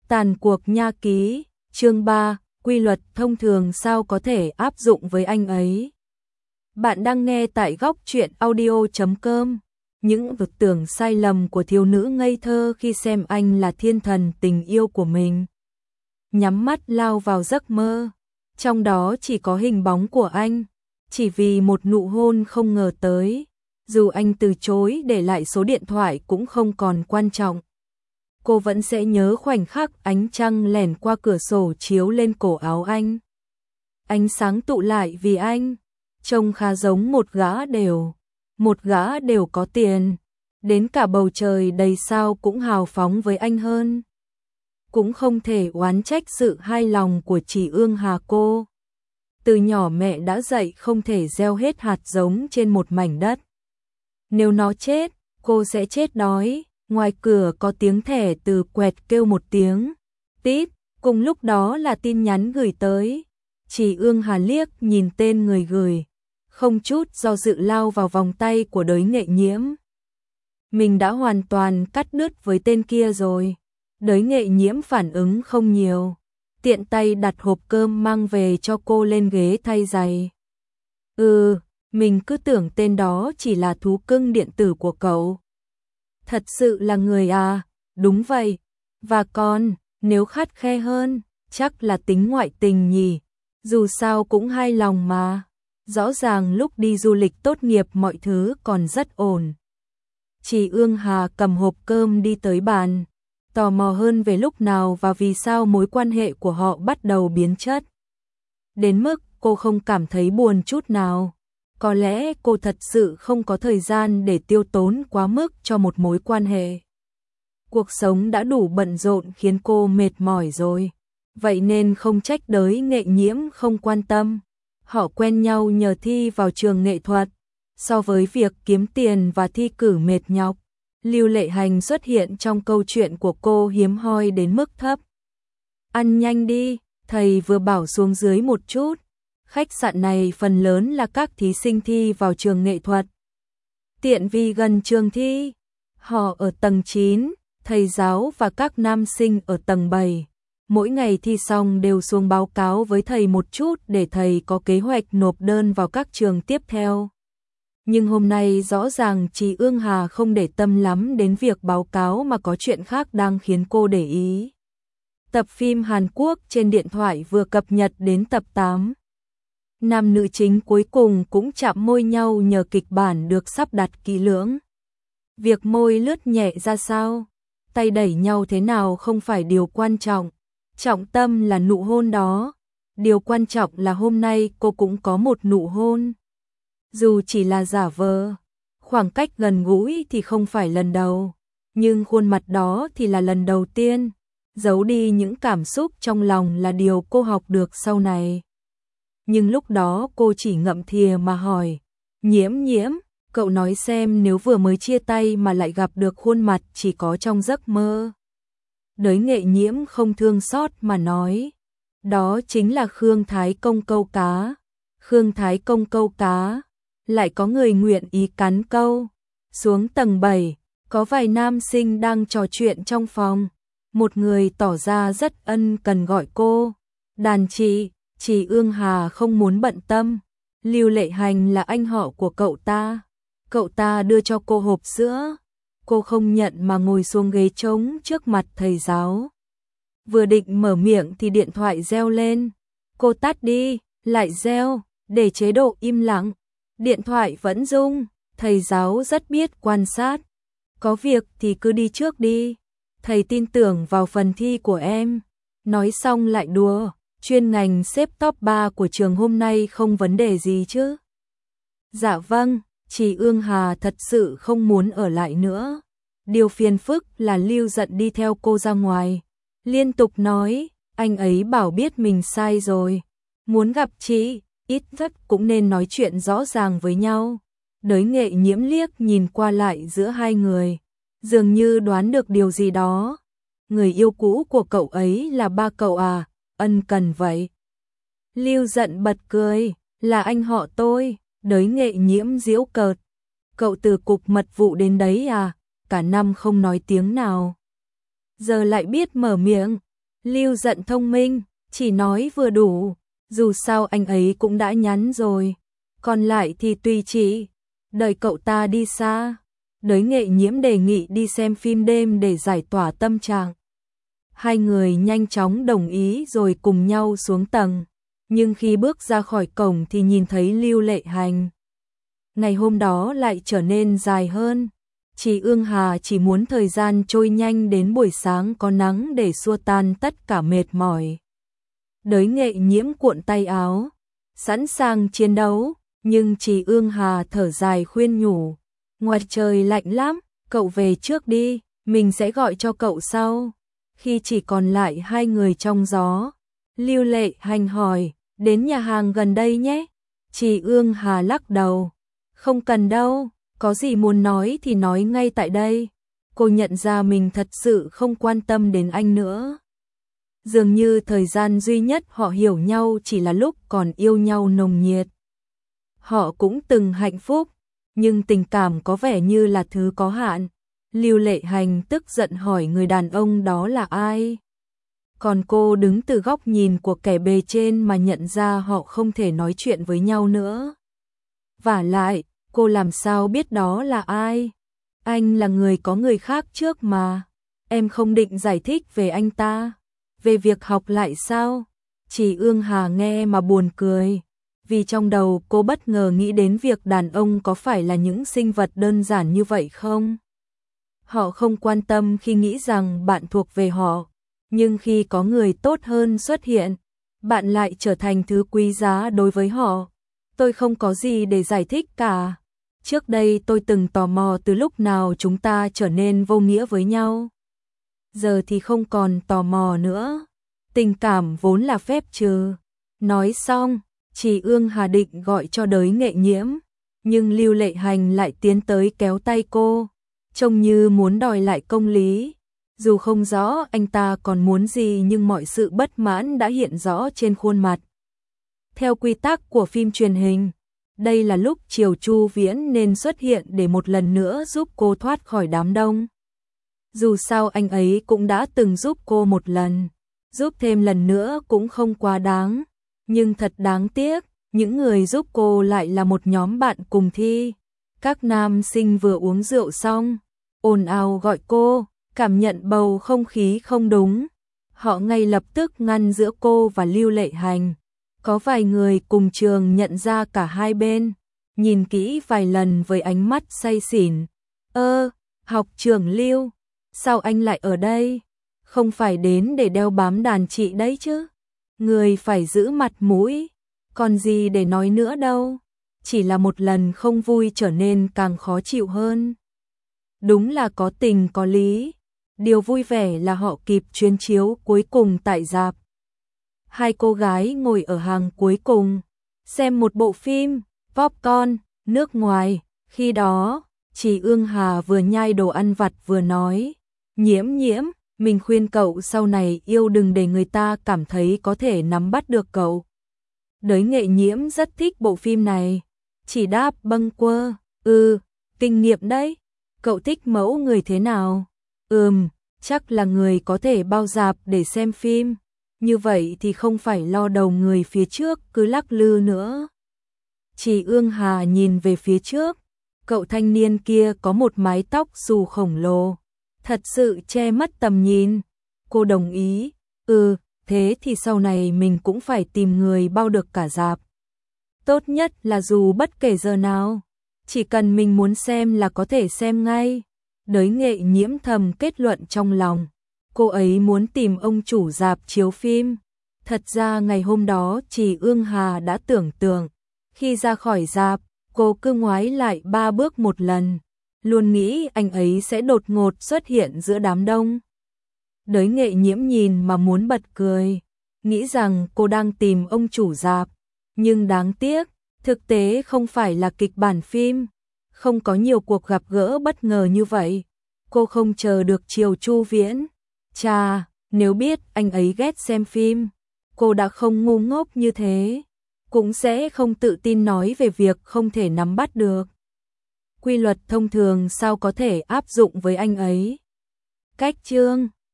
Tàn cuộc nha ký, chương 3, quy luật thông thường sao có thể áp dụng với anh ấy. Bạn đang nghe tại góc truyện audio.com. Những vực tưởng sai lầm của thiếu nữ ngây thơ khi xem anh là thiên thần tình yêu của mình. Nhắm mắt lao vào giấc mơ, trong đó chỉ có hình bóng của anh, chỉ vì một nụ hôn không ngờ tới, dù anh từ chối để lại số điện thoại cũng không còn quan trọng. Cô vẫn sẽ nhớ khoảnh khắc ánh trăng lẻn qua cửa sổ chiếu lên cổ áo anh. Ánh sáng tụ lại vì anh, trông khá giống một gã đều có tiền, đến cả bầu trời đầy sao cũng hào phóng với anh hơn. Cũng không thể oán trách sự hài lòng của chị Ương Hà cô. Từ nhỏ mẹ đã dạy không thể gieo hết hạt giống trên một mảnh đất. Nếu nó chết, cô sẽ chết đói. Ngoài cửa có tiếng thẻ từ quẹt kêu một tiếng, tít, cùng lúc đó là tin nhắn gửi tới. Chị Ương Hà liếc nhìn tên người gửi, không chút do dự lao vào vòng tay của Đới Nghệ Nhiễm. Mình đã hoàn toàn cắt đứt với tên kia rồi. Đới Nghệ Nhiễm phản ứng không nhiều, tiện tay đặt hộp cơm mang về cho cô lên ghế thay giày. Mình cứ tưởng tên đó chỉ là thú cưng điện tử của cậu. Thật sự là người à? Đúng vậy. Và còn, nếu khắt khe hơn, chắc là tính ngoại tình nhỉ. Dù sao cũng hài lòng mà. Rõ ràng lúc đi du lịch tốt nghiệp mọi thứ còn rất ổn. Chị Ương Hà cầm hộp cơm đi tới bàn, tò mò hơn về lúc nào và vì sao mối quan hệ của họ bắt đầu biến chất. Đến mức cô không cảm thấy buồn chút nào. Có lẽ cô thật sự không có thời gian để tiêu tốn quá mức cho một mối quan hệ. Cuộc sống đã đủ bận rộn khiến cô mệt mỏi rồi. Vậy nên không trách Đới Nghệ Nhiễm không quan tâm. Họ quen nhau nhờ thi vào trường nghệ thuật. So với việc kiếm tiền và thi cử mệt nhọc, Lưu Lệ Hành xuất hiện trong câu chuyện của cô hiếm hoi đến mức thấp. Ăn nhanh đi, thầy vừa bảo xuống dưới một chút. Khách sạn này phần lớn là các thí sinh thi vào trường nghệ thuật. Tiện vì gần trường thi, họ ở tầng 9, thầy giáo và các nam sinh ở tầng 7. Mỗi ngày thi xong đều xuống báo cáo với thầy một chút để thầy có kế hoạch nộp đơn vào các trường tiếp theo. Nhưng hôm nay rõ ràng chị Ương Hà không để tâm lắm đến việc báo cáo mà có chuyện khác đang khiến cô để ý. Tập phim Hàn Quốc trên điện thoại vừa cập nhật đến tập 8. Nam nữ chính cuối cùng cũng chạm môi nhau nhờ kịch bản được sắp đặt kỹ lưỡng. Việc môi lướt nhẹ ra sao, tay đẩy nhau thế nào không phải điều quan trọng. Trọng tâm là nụ hôn đó. Điều quan trọng là hôm nay cô cũng có một nụ hôn. Dù chỉ là giả vờ, khoảng cách gần gũi thì không phải lần đầu. Nhưng khuôn mặt đó thì là lần đầu tiên. Giấu đi những cảm xúc trong lòng là điều cô học được sau này. Nhưng lúc đó cô chỉ ngậm thìa mà hỏi, Nhiễm, cậu nói xem nếu vừa mới chia tay mà lại gặp được khuôn mặt chỉ có trong giấc mơ. Đới Nghệ Nhiễm không thương xót mà nói, đó chính là Khương Thái Công câu cá. Khương Thái Công câu cá, lại có người nguyện ý cắn câu. Xuống tầng 7, có vài nam sinh đang trò chuyện trong phòng. Một người tỏ ra rất ân cần gọi cô, đàn chị Ương Hà không muốn bận tâm. Lưu Lệ Hành là anh họ của cậu ta đưa cho cô hộp sữa. Cô không nhận mà ngồi xuống ghế trống trước mặt thầy giáo. Vừa định mở miệng thì điện thoại reo lên. Cô tắt đi, lại reo, để chế độ im lặng. Điện thoại vẫn rung, thầy giáo rất biết quan sát. Có việc thì cứ đi trước đi. Thầy tin tưởng vào phần thi của em. Nói xong lại đùa, chuyên ngành xếp top 3 của trường hôm nay không vấn đề gì chứ. Dạ vâng, chị Ương Hà thật sự không muốn ở lại nữa. Điều phiền phức là Lưu giận đi theo cô ra ngoài. Liên tục nói, anh ấy bảo biết mình sai rồi. Muốn gặp chị, ít nhất cũng nên nói chuyện rõ ràng với nhau. Đới Nghệ Nhiễm liếc nhìn qua lại giữa hai người, dường như đoán được điều gì đó. Người yêu cũ của cậu ấy là ba cậu à, ân cần vậy. Lưu giận bật cười, là anh họ tôi. Đới Nghệ Nhiễm giễu cợt, cậu từ cục mật vụ đến đấy à, cả năm không nói tiếng nào. Giờ lại biết mở miệng, Lưu Dận thông minh, chỉ nói vừa đủ, dù sao anh ấy cũng đã nhắn rồi, còn lại thì tùy chị, đợi cậu ta đi xa. Đới Nghệ Nhiễm đề nghị đi xem phim đêm để giải tỏa tâm trạng. Hai người nhanh chóng đồng ý rồi cùng nhau xuống tầng, nhưng khi bước ra khỏi cổng thì nhìn thấy Lưu Lệ Hành. Ngày hôm đó lại trở nên dài hơn. Chị Ương Hà chỉ muốn thời gian trôi nhanh đến buổi sáng có nắng để xua tan tất cả mệt mỏi. Đới Nghệ Nhiễm cuộn tay áo, sẵn sàng chiến đấu, nhưng chị Ương Hà thở dài khuyên nhủ, ngoài trời lạnh lắm, cậu về trước đi, mình sẽ gọi cho cậu sau. Khi chỉ còn lại hai người trong gió, Lưu Lệ Hành hỏi, đến nhà hàng gần đây nhé. Chị Ương Hà lắc đầu, không cần đâu, có gì muốn nói thì nói ngay tại đây. Cô nhận ra mình thật sự không quan tâm đến anh nữa. Dường như thời gian duy nhất họ hiểu nhau chỉ là lúc còn yêu nhau nồng nhiệt. Họ cũng từng hạnh phúc, nhưng tình cảm có vẻ như là thứ có hạn. Lưu Lệ Hành tức giận hỏi người đàn ông đó là ai. Còn cô đứng từ góc nhìn của kẻ bề trên mà nhận ra họ không thể nói chuyện với nhau nữa. Vả lại, cô làm sao biết đó là ai? Anh là người có người khác trước mà. Em không định giải thích về anh ta. Về việc học lại sao? Chị Ương Hà nghe mà buồn cười. Vì trong đầu cô bất ngờ nghĩ đến việc đàn ông có phải là những sinh vật đơn giản như vậy không? Họ không quan tâm khi nghĩ rằng bạn thuộc về họ. Nhưng khi có người tốt hơn xuất hiện, bạn lại trở thành thứ quý giá đối với họ. Tôi không có gì để giải thích cả. Trước đây tôi từng tò mò từ lúc nào chúng ta trở nên vô nghĩa với nhau. Giờ thì không còn tò mò nữa. Tình cảm vốn là phép trừ. Nói xong, chị Ương Hà định gọi cho Đới Nghệ Nhiễm, nhưng Lưu Lệ Hành lại tiến tới kéo tay cô, trông như muốn đòi lại công lý. Dù không rõ anh ta còn muốn gì nhưng mọi sự bất mãn đã hiện rõ trên khuôn mặt. Theo quy tắc của phim truyền hình, đây là lúc Triều Chu Viễn nên xuất hiện để một lần nữa giúp cô thoát khỏi đám đông. Dù sao anh ấy cũng đã từng giúp cô một lần, giúp thêm lần nữa cũng không quá đáng. Nhưng thật đáng tiếc, những người giúp cô lại là một nhóm bạn cùng thi. Các nam sinh vừa uống rượu xong, ồn ào gọi cô, cảm nhận bầu không khí không đúng. Họ ngay lập tức ngăn giữa cô và Lưu Lệ Hành. Có vài người cùng trường nhận ra cả hai bên, nhìn kỹ vài lần với ánh mắt say xỉn. Học trưởng Lưu, sao anh lại ở đây? Không phải đến để đeo bám đàn chị đấy chứ? Người phải giữ mặt mũi, còn gì để nói nữa đâu. Chỉ là một lần không vui trở nên càng khó chịu hơn. Đúng là có tình có lý. Điều vui vẻ là họ kịp chuyến chiếu cuối cùng tại rạp. Hai cô gái ngồi ở hàng cuối cùng, xem một bộ phim, popcorn, nước ngoài. Khi đó, chị Ương Hà vừa nhai đồ ăn vặt vừa nói, Nhiễm Nhiễm, mình khuyên cậu sau này yêu đừng để người ta cảm thấy có thể nắm bắt được cậu. Đới Nghệ Nhiễm rất thích bộ phim này, chỉ đáp bâng quơ, kinh nghiệm đấy. Cậu thích mẫu người thế nào? Chắc là người có thể bao rạp để xem phim. Như vậy thì không phải lo đầu người phía trước cứ lắc lư nữa. Chị Ương Hà nhìn về phía trước, cậu thanh niên kia có một mái tóc xù khổng lồ, thật sự che mất tầm nhìn. Cô đồng ý, thế thì sau này mình cũng phải tìm người bao được cả rạp. Tốt nhất là dù bất kể giờ nào, chỉ cần mình muốn xem là có thể xem ngay. Đới Nghệ Nhiễm thầm kết luận trong lòng, cô ấy muốn tìm ông chủ rạp chiếu phim. Thật ra ngày hôm đó chị Ương Hà đã tưởng tượng, khi ra khỏi rạp, cô cứ ngoái lại 3 bước một lần, luôn nghĩ anh ấy sẽ đột ngột xuất hiện giữa đám đông. Đới Nghệ Nhiễm nhìn mà muốn bật cười, nghĩ rằng cô đang tìm ông chủ rạp, nhưng đáng tiếc, thực tế không phải là kịch bản phim, không có nhiều cuộc gặp gỡ bất ngờ như vậy. Cô không chờ được Triều Chu Viễn. Chà, nếu biết anh ấy ghét xem phim, cô đã không ngu ngốc như thế, cũng sẽ không tự tin nói về việc không thể nắm bắt được. Quy luật thông thường sao có thể áp dụng với anh ấy? Cách chương